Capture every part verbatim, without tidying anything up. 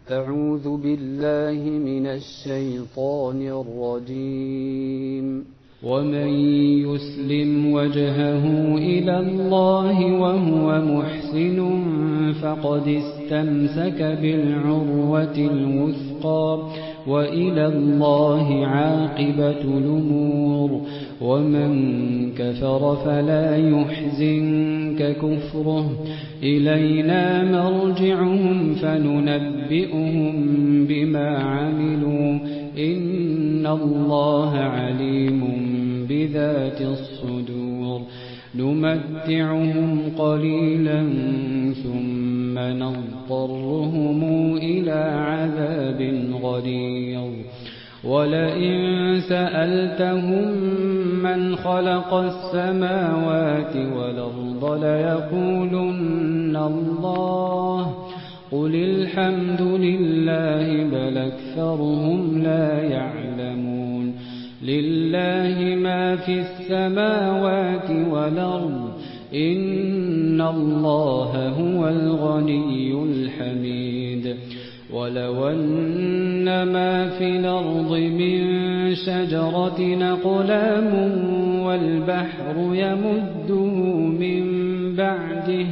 أعوذ بالله من الشيطان الرجيم. ومن يسلم وجهه إلى الله وهو محسن فقد استمسك بالعروة الوثقى وإلى الله عاقبة الأمور. ومن كفر فلا يحزنك كفره إلينا مرجعهم فننبئهم بما عملوا إن الله عليم بذات الصدور. نمتعهم قليلا ثم نضطرهم إلى عذاب غليظ. ولئن سألتهم من خلق السماوات والأرض ليقولن الله قل الحمد لله بل أكثرهم لا يعلمون. لله ما في السماوات والأرض إن الله هو الغني الحميد. ولو أن ما في الأرض من شجرة أقلام والبحر يمده من بعده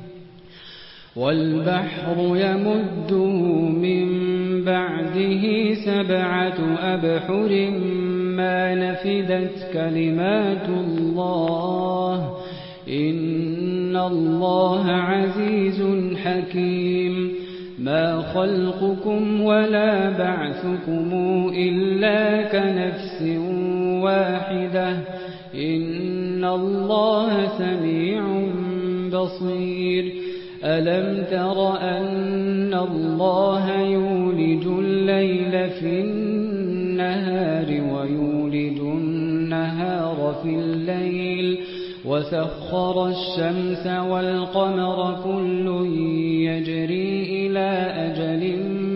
والبحر يمده من بعده سبعة أبحر ما نفدت كلمات الله إن الله عزيز حكيم. ما خلقكم ولا بعثكم إلا كنفس واحدة إن الله سميع بصير. ألم تر أن الله يولج الليل في النهار ويولج النهار في الليل وسخر الشمس والقمر كل يجري إلى أجل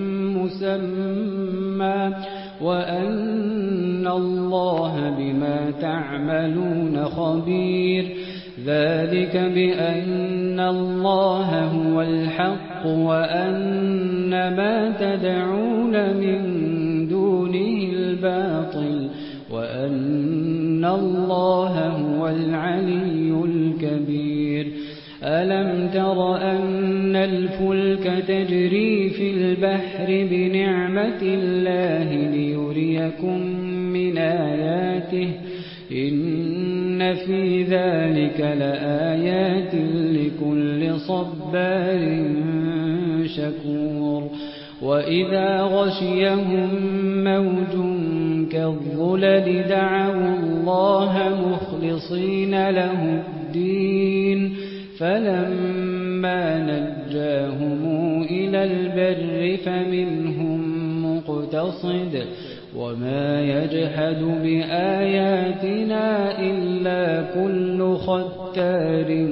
مسمى وأن الله بما تعملون خبير. ذلك بأن الله هو الحق وأن ما تدعون من دونه الباطل وأن الله هو العلي الكبير. ألم تر أن الفلك تجري في البحر بنعمة الله ليريكم من آياته إن في ذلك لآيات لكل صبار شكور. وإذا غشيهم موج كالظلل دعوا الله مخلصين له الدين فلما نجاهم إلى البر فمنهم مقتصد وما يجحد بآياتنا إلا كل ختار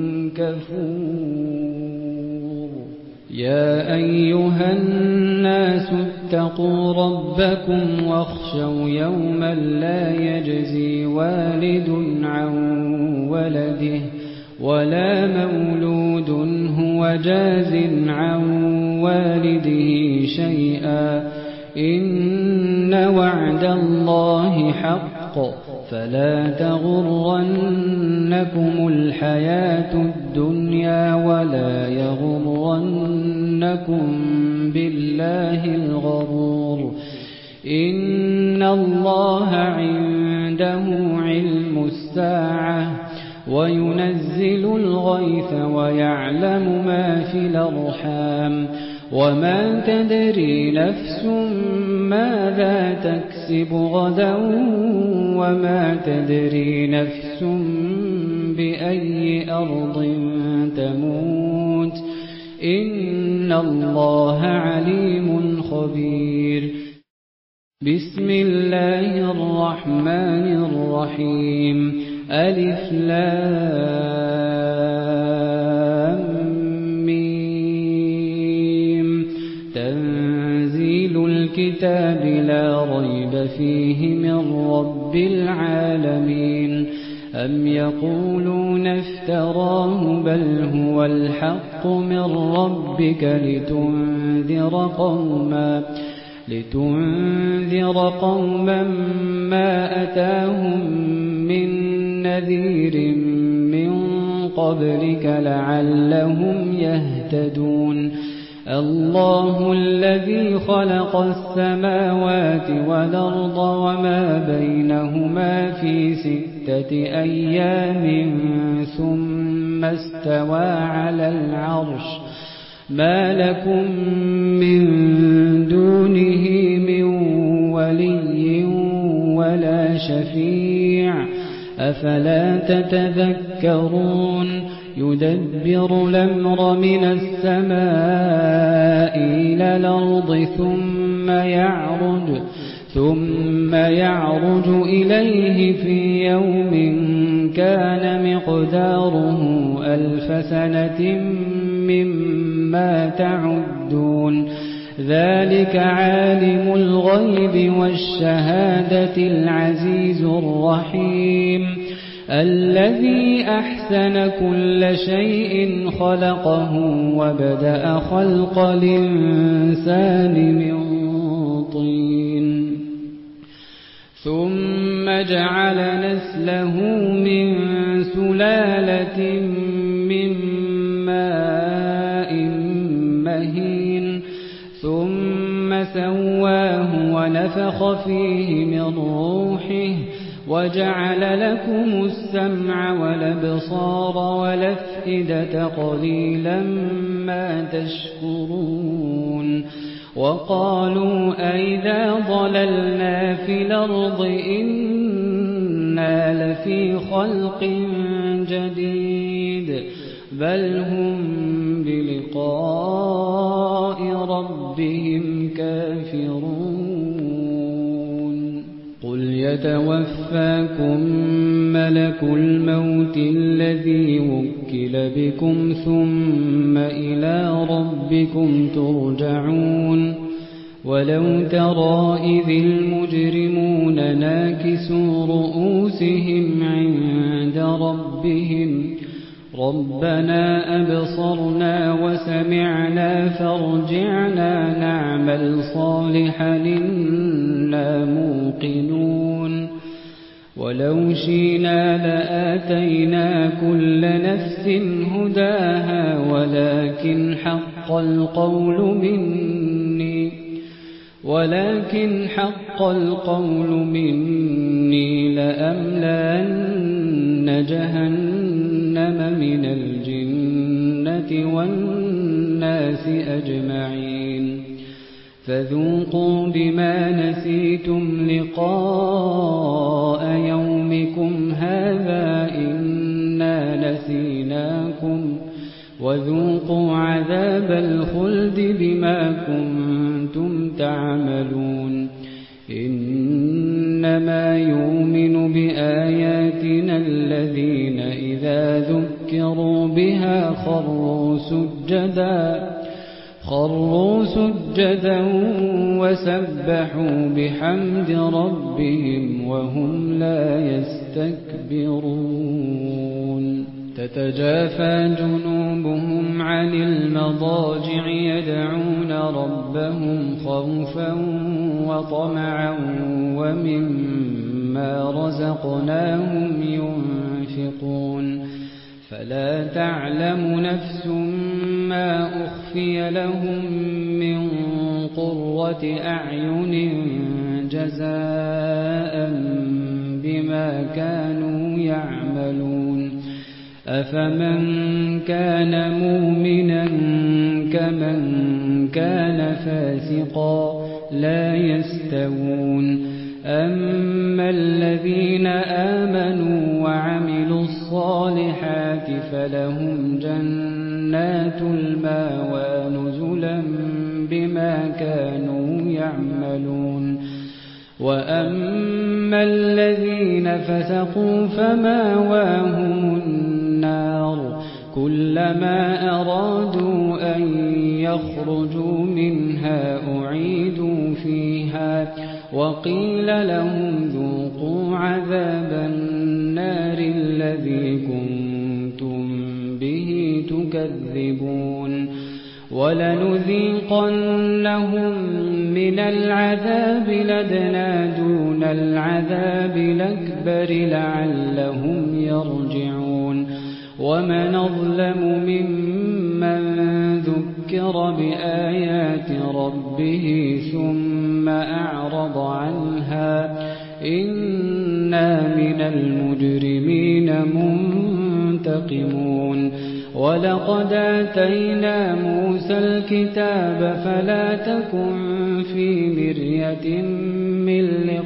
كفور. يا أيها الناس اتقوا ربكم واخشوا يوما لا يجزي والد عن ولده ولا مولود هو جاز عن والده شيئا إن وعد الله حق فلا تغرنكم الحياة الدنيا ولا يغرنكم بالله الغرور. إن الله عنده علم الساعة وينزل الغيث ويعلم ما في الأرحام وما تدري نفس ماذا تكسب غدا وما تدري نفس بأي أرض تموت إن الله عليم خبير. بسم الله الرحمن الرحيم. ألف لام ميم. تنزيل الكتاب لا ريب فيه من رب العالمين. أم يقولون افتراه بل هو الحق من ربك لتنذر لتنذر قوما لتنذر قوما ما أتاهم من نذير من قبلك لعلهم يهتدون الله الذي خلق السماوات والأرض وما بينهما في ستة أيام ثم استوى على العرش ما لكم من دونه من ولي ولا شفيع أفلا تتذكرون يدبر الأمر من السماء إلى الأرض ثم يعرج ثم يعرج إليه في يوم كان مقداره ألف سنة مما تعدون ذلك عالم الغيب والشهادة العزيز الرحيم الذي أحسن كل شيء خلقه وبدأ خلق الإنسان من طين ثم جعل نسله من سلالة من ماء مهين ثم سواه ونفخ فيه من روحه وجعل لكم السمع والأبصار والأفئدة قليلا ما تشكرون وقالوا أئذا ضللنا في الأرض إنا لفي خلق جديد بل هم بلقاء ربهم كافرون قل يتوفاكم ملك الموت الذي وكل بكم ثم إلى ربكم ترجعون ولو ترى إذ المجرمون ناكسوا رؤوسهم عند ربهم ربنا أبصرنا وسمعنا فارجعنا نعمل صالحا إنا موقنون ولو شئنا لآتينا كل نفس هداها ولكن حق القول مني ولكن حق القول مني لأملأن جهنم من الجنة والناس أجمعين فذوقوا بما نسيتم لقاء يومكم هذا إنا نسيناكم وذوقوا عذاب الخلد بما كنتم تعملون إنما يؤمن بآياتنا الذين إذا ذكروا بها خروا سجدا خروا سجدا وسبحوا بحمد ربهم وهم لا يستكبرون تتجافى جنوبهم عن المضاجع يدعون ربهم خوفا وطمعا ومما رزقناهم ينفقون فلا تعلم نفس ما أخفي لهم من قرة أعين جزاء بما كانوا يعملون أفمن كان مؤمنا كمن كان فاسقا لا يستوون أما الذين آمنوا وعملوا الصالحات فلهم جنات المأوى نزلا بما كانوا يعملون وأما الذين فسقوا فمأواهم النار كلما أرادوا أن يخرجوا منها أعيدوا فيها وقيل لهم ذوقوا عذاب النار الذي كنتم به تكذبون ولنذيقنهم من العذاب الأدنى دون العذاب الأكبر لعلهم يرجعون ومن أظلم ممن ذكر بآيات ربه ثم أعرض عنها إنا من المجرمين منتقمون ولقد آتينا موسى الكتاب فلا تكن في مرية من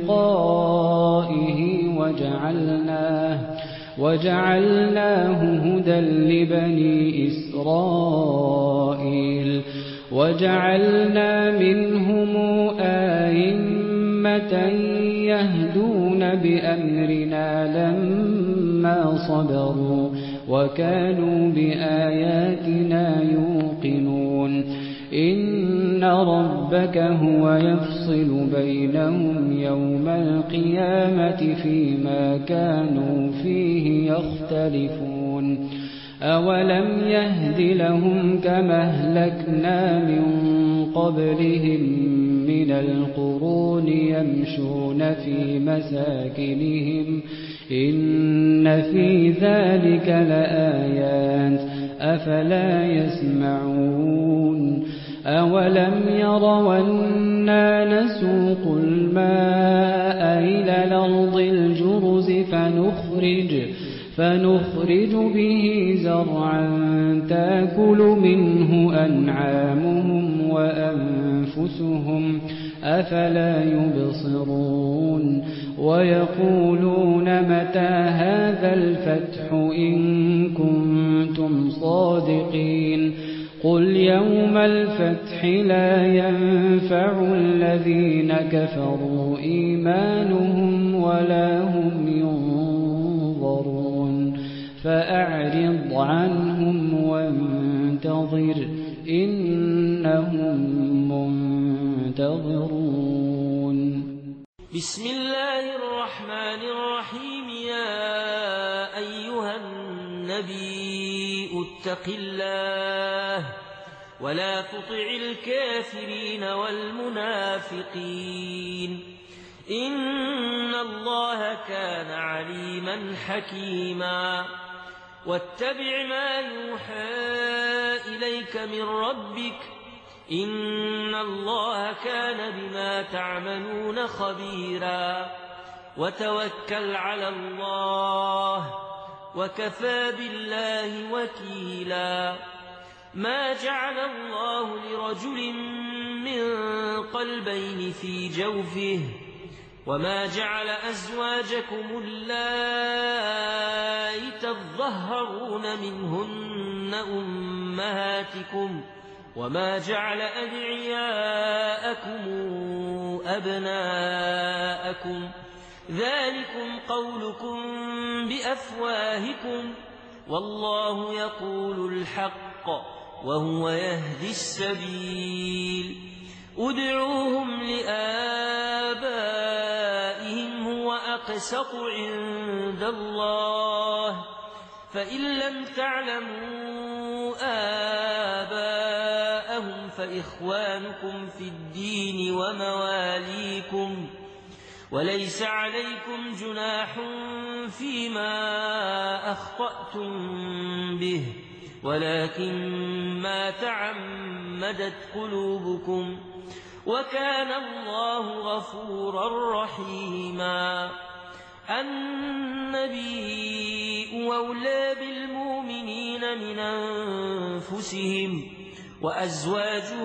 لقائه وجعلناه وجعلناه هدى لبني إسرائيل وجعلنا منهم أئمة يهدون بأمرنا لما صبروا وكانوا بآياتنا يوقنون إن ربك هو يفصل بينهم يوم القيامة فيما كانوا فيه يختلفون أولم يهد لهم كما أهلكنا من قبلهم من القرون يمشون في مساكنهم إن في ذلك لآيات أفلا يسمعون أولم يروا أنا نسوق الماء إلى الأرض الجرز فنخرج فنخرج به زرعا تأكل منه أنعامهم وأنفسهم أفلا يبصرون ويقولون متى هذا الفتح إن كنتم صادقين قل يوم الفتح لا ينفع الذين كفروا إيمانهم ولا هم ينظرون فأعرض عنهم وانتظر إنهم منتظرون. بسم الله الرحمن الرحيم. يا أيها النبي اتق الله ولا تطع الكافرين والمنافقين إن الله كان عليما حكيما. واتبع ما يوحى إليك من ربك إن الله كان بما تعملون خبيرا. وتوكل على الله وكفى بالله وكيلا. ما جعل الله لرجل من قلبين في جوفه وما جعل أزواجكم اللائي تظهرون منهن أمهاتكم وما جعل أدعياءكم أبناءكم ذلكم قولكم بأفواهكم والله يقول الحق وهو يهدي السبيل. ادعوهم لآبائهم هو أقسط عند الله فإن لم تعلموا آباءهم فإخوانكم في الدين ومواليكم وليس عليكم جناح فيما أخطأتم به ولكن ما تعمدت قلوبكم وكان الله غفورا رحيما. النبي أولى بالمؤمنين من أنفسهم وأزواجه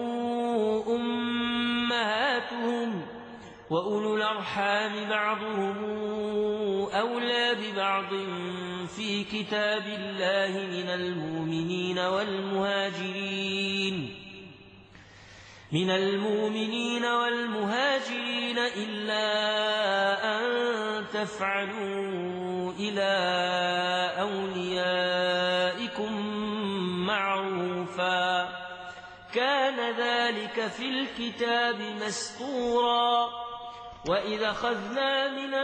أمهاتهم وأولو الأرحام بعضهم أولى ببعض في كتاب الله من المؤمنين والمهاجرين من المؤمنين والمهاجرين إلا أن تفعلوا إلى أوليائكم معروفا كان ذلك في الكتاب مسطورا. وإذا أخذنا من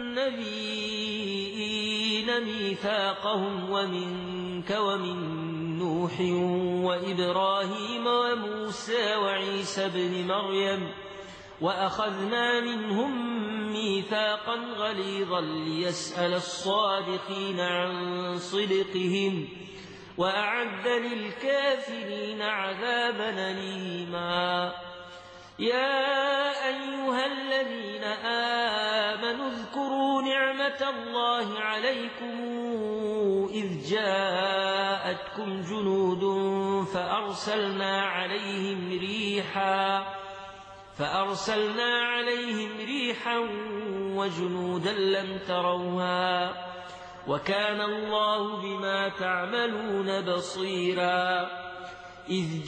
النبيين ميثاقهم ومنك ومن نوح وإبراهيم وموسى وعيسى بن مريم وأخذنا منهم ميثاقا غليظا ليسأل الصادقين عن صدقهم وأعد للكافرين عذابا أليما. يا أيها الذين آمنوا اذكروا نعمة الله عليكم إذ جاءتكم جنود فأرسلنا عليهم ريحا فأرسلنا عليهم ريحا وجنودا لم تروها وكان الله بما تعملون بصيرا. إذ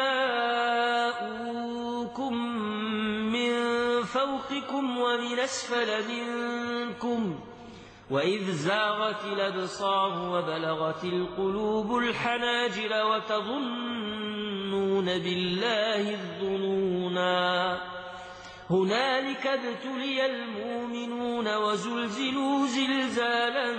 جاءوكم من فوقكم ومن أسفل منكم وإذ زاغت الأبصار وبلغت القلوب الحناجر وتظنون بالله الظنونا. هنالك ابتلي المؤمنون وزلزلوا زلزالا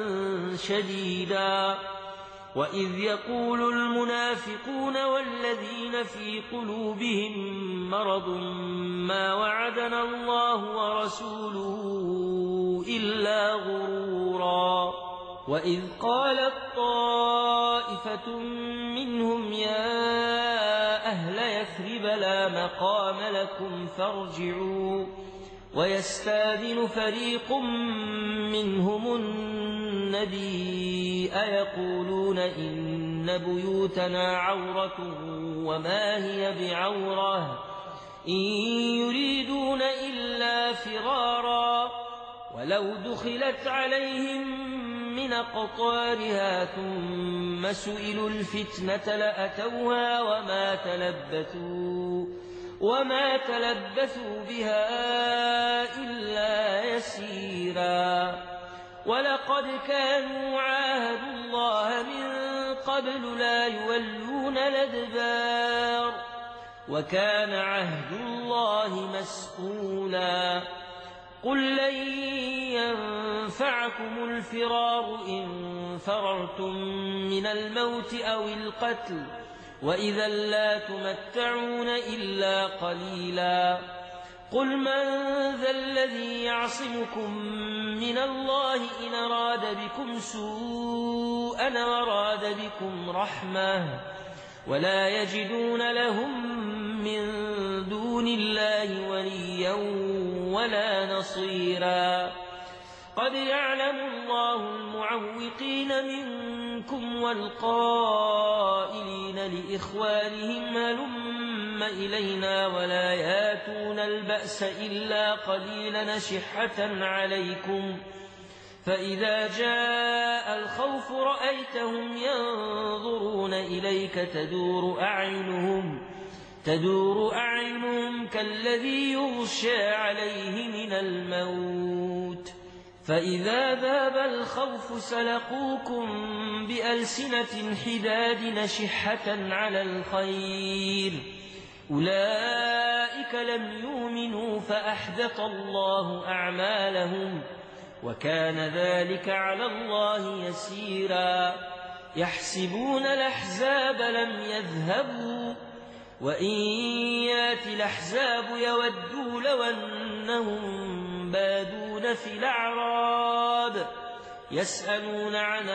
شديدا. وإذ يقول المنافقون والذين في قلوبهم مرض ما وعدنا الله ورسوله إلا غرورا. وإذ قالت طائفة منهم يا أهل يثرب لا مقام لكم فارجعوا ويستأذن فريق منهم النبي أيقولون إن بيوتنا عورة وما هي بعورة إن يريدون إلا فرارا ولو دخلت عليهم من أقطارها ثم سئلوا الفتنة لأتوها وما تلبثوا وما تلبثوا بها إلا يسيرا. ولقد كانوا عاهدوا الله من قبل لا يولون الأدبار وكان عهد الله مسئولا. قل لن ينفعكم الفرار إن فررتم من الموت أو القتل وإذا لا تمتعون إلا قليلا. قل من ذا الذي يعصمكم من الله إن أراد بكم سوءا وراد بكم رحمة ولا يجدون لهم من دون الله وليا ولا نصيرا. قد يعلم الله المعوقين منكم والقائلين لإخوانهم هلم إلينا ولا ياتون البأس إلا قليلا نشحة عليكم فإذا جاء الخوف رأيتهم ينظرون إليك تدور أعينهم تدور أعينهم كالذي يغشى عليه من الموت فإذا ذاب الخوف سلقوكم بألسنة حداد نشحة على الخير أولئك لم يؤمنوا فأحبط الله أعمالهم وكان ذلك على الله يسيرا. يحسبون الأحزاب لم يذهبوا وإن يأتي الأحزاب يودوا لو أنهم بادون في الأعراب يسألون عن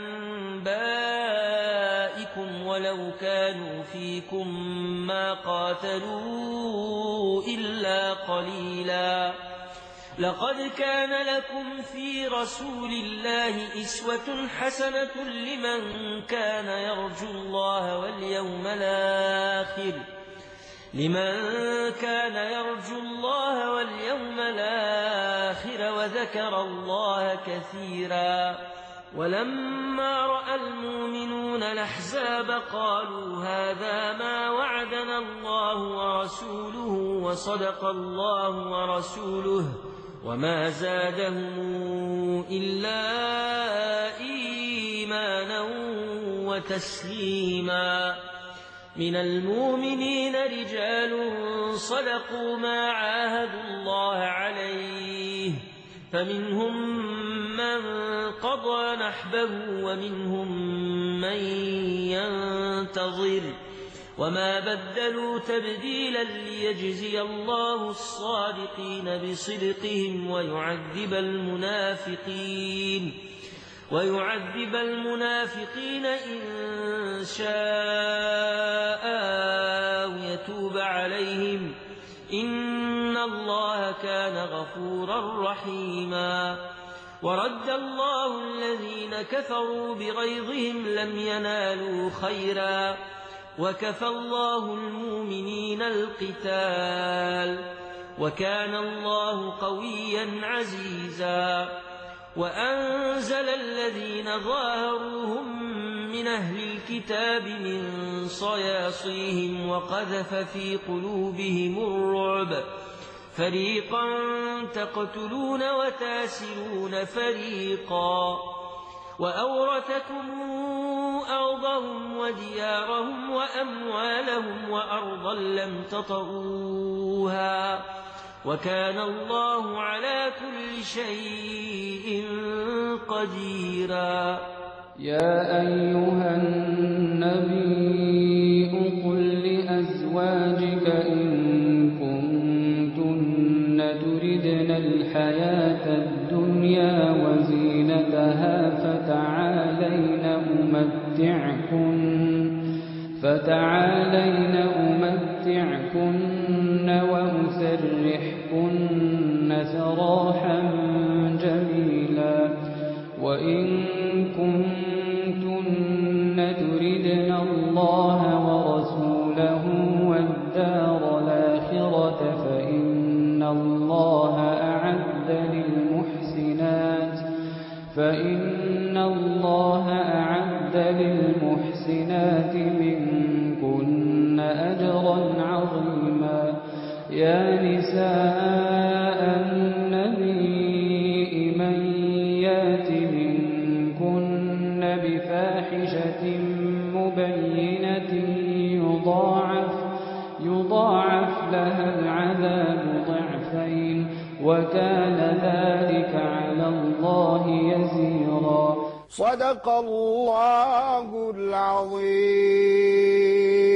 أنبائكم ولو كانوا فيكم ما قاتلوا إلا قليلا. لقد كان لكم في رسول الله أسوة حسنة لمن كان يرجو الله واليوم الآخر لمن كان يرجو الله واليوم الآخر وذكر الله كثيرا. ولما رأى المؤمنون الأحزاب قالوا هذا ما وعدنا الله ورسوله وصدق الله ورسوله وما زادهم إلا إيمانا وتسليما. من المؤمنين رجال صدقوا ما عاهدوا الله عليه فمنهم من قضى نحبه ومنهم من ينتظر وما بدلوا تبديلا ليجزي الله الصادقين بصدقهم ويعذب المنافقين ويعذب المنافقين إن شاء أو يتوب عليهم إن الله كان غفورا رحيما ورد الله الذين كفروا بغيظهم لم ينالوا خيرا وكفى الله المؤمنين القتال وكان الله قويا عزيزا وأنزل الذين ظاهروهم من أهل الكتاب من صياصيهم وقذف في قلوبهم الرعب فريقا تقتلون وتاسرون فريقا وأورثكم أرضهم وديارهم وأموالهم وأرضا لم تطئوها وكان الله على كل شيء قديرا. يا أيها النبي قل لأزواجك إن كنتن تردن الحياة الدنيا وزينتها فتعالين أمتعكن فتعالين أمتعكن وأسرحكن سراحا جميلا وإن كنتن تردن الله ورسوله والدار الآخرة فإن الله أعد للمحسنات فإن الله أعد للمحسنات منكن أجرا عظيما. يا نساء النبي من يات منكن بفاحشة مبينة يضاعف يضاعف لها العذاب ضعفين وكان ذلك على الله يسيرا. صدق الله العظيم.